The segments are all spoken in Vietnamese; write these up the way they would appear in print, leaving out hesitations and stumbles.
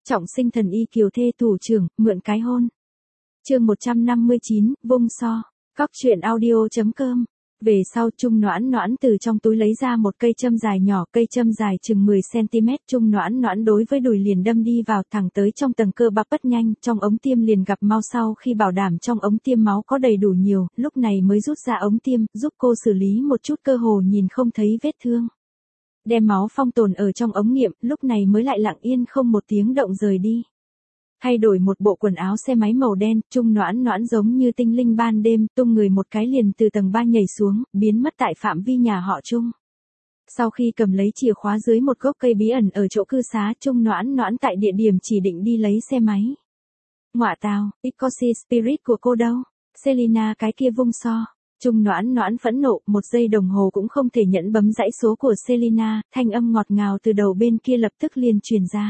Trọng sinh thần y kiều thê thủ trưởng, mượn cái hôn. Chương 159, vung so. Cóc truyện audio.com. Về sau Trung Noãn Noãn từ trong túi lấy ra một cây châm dài nhỏ, cây châm dài chừng 10cm. Trung Noãn Noãn đối với đùi liền đâm đi vào thẳng tới trong tầng cơ bắp bất nhanh, trong ống tiêm liền gặp mau. Sau khi bảo đảm trong ống tiêm máu có đầy đủ nhiều, lúc này mới rút ra ống tiêm, giúp cô xử lý một chút cơ hồ nhìn không thấy vết thương. Đem máu phong tồn ở trong ống nghiệm, lúc này mới lại lặng yên không một tiếng động rời đi. Thay đổi một bộ quần áo xe máy màu đen, Trung Noãn Noãn giống như tinh linh ban đêm, tung người một cái liền từ tầng 3 nhảy xuống, biến mất tại phạm vi nhà họ Trung. Sau khi cầm lấy chìa khóa dưới một gốc cây bí ẩn ở chỗ cư xá, Trung Noãn Noãn tại địa điểm chỉ định đi lấy xe máy. Ngoạ tào, Ikoshi Spirit của cô đâu? Selina cái kia vung so. Trung Noãn Noãn phẫn nộ, 1 giây đồng hồ cũng không thể nhẫn bấm dãy số của Selina, thanh âm ngọt ngào từ đầu bên kia lập tức liền truyền ra.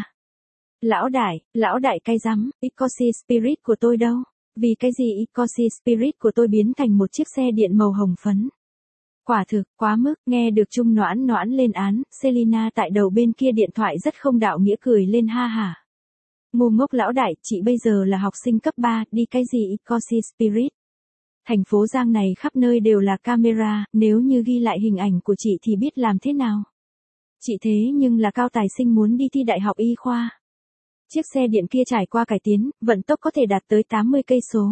Lão đại cay rắm, Ikoshi Spirit của tôi đâu? Vì cái gì Ikoshi Spirit của tôi biến thành một chiếc xe điện màu hồng phấn? Quả thực, quá mức, nghe được Trung Noãn Noãn lên án, Selina tại đầu bên kia điện thoại rất không đạo nghĩa cười lên ha hả. Ngu ngốc lão đại, chị bây giờ là học sinh cấp 3, đi cái gì Ikoshi Spirit? Thành phố Giang này khắp nơi đều là camera, nếu như ghi lại hình ảnh của chị thì biết làm thế nào? Chị thế nhưng là cao tài sinh muốn đi thi đại học y khoa. Chiếc xe điện kia trải qua cải tiến, vận tốc có thể đạt tới 80 cây số.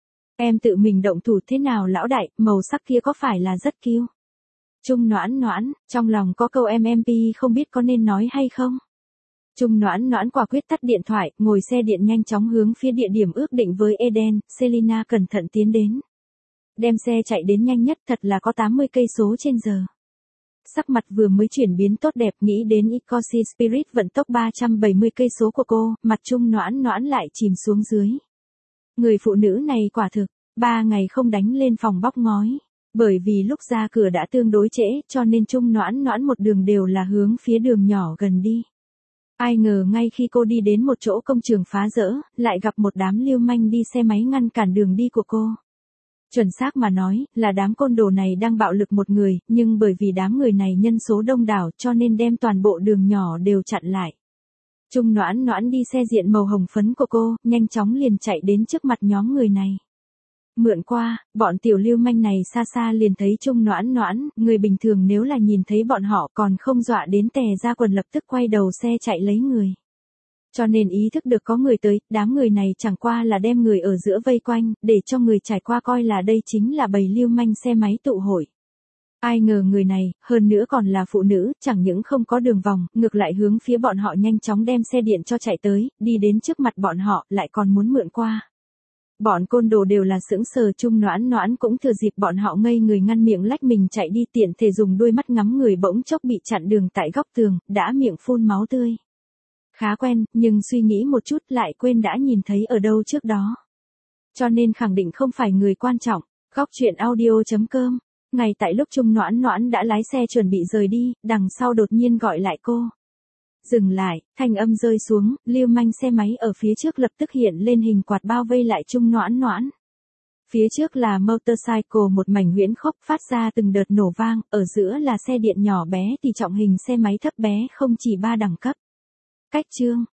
Em tự mình động thủ thế nào lão đại, màu sắc kia có phải là rất cute? Trung Noãn Noãn, trong lòng có câu MMP không biết có nên nói hay không? Trung Noãn Noãn quả quyết tắt điện thoại, ngồi xe điện nhanh chóng hướng phía địa điểm ước định với Eden, Selina cẩn thận tiến đến. Đem xe chạy đến nhanh nhất thật là có 80 cây số trên giờ. Sắc mặt vừa mới chuyển biến tốt đẹp nghĩ đến Ikoshi Spirit vận tốc 370 cây số của cô, mặt Trung Noãn Noãn lại chìm xuống dưới. Người phụ nữ này quả thực, 3 ngày không đánh lên phòng bóc ngói. Bởi vì lúc ra cửa đã tương đối trễ cho nên Trung Noãn Noãn một đường đều là hướng phía đường nhỏ gần đi. Ai ngờ ngay khi cô đi đến một chỗ công trường phá rỡ, lại gặp một đám lưu manh đi xe máy ngăn cản đường đi của cô. Chuẩn xác mà nói, là đám côn đồ này đang bạo lực một người, nhưng bởi vì đám người này nhân số đông đảo cho nên đem toàn bộ đường nhỏ đều chặn lại. Trung Noãn Noãn đi xe diện màu hồng phấn của cô, nhanh chóng liền chạy đến trước mặt nhóm người này. Mượn qua, bọn tiểu lưu manh này xa xa liền thấy Trung Noãn Noãn, người bình thường nếu là nhìn thấy bọn họ còn không dọa đến tè ra quần lập tức quay đầu xe chạy lấy người. Cho nên ý thức được có người tới, đám người này chẳng qua là đem người ở giữa vây quanh, để cho người trải qua coi là đây chính là bầy lưu manh xe máy tụ hội. Ai ngờ người này, hơn nữa còn là phụ nữ, chẳng những không có đường vòng, ngược lại hướng phía bọn họ nhanh chóng đem xe điện cho chạy tới, đi đến trước mặt bọn họ, lại còn muốn mượn qua. Bọn côn đồ đều là sững sờ. Trung Noãn Noãn cũng thừa dịp bọn họ ngây người ngăn miệng lách mình chạy đi, tiện thể dùng đôi mắt ngắm người bỗng chốc bị chặn đường tại góc tường, đã miệng phun máu tươi. Khá quen, nhưng suy nghĩ một chút lại quên đã nhìn thấy ở đâu trước đó. Cho nên khẳng định không phải người quan trọng. Cóc truyện audio.com. Ngay tại lúc Trung Noãn Noãn đã lái xe chuẩn bị rời đi, đằng sau đột nhiên gọi lại cô. Dừng lại, thanh âm rơi xuống, lưu manh xe máy ở phía trước lập tức hiện lên hình quạt bao vây lại Trung Noãn Noãn. Phía trước là motorcycle một mảnh huyễn khốc phát ra từng đợt nổ vang, ở giữa là xe điện nhỏ bé thì trọng hình xe máy thấp bé không chỉ 3 đẳng cấp. Cách chương,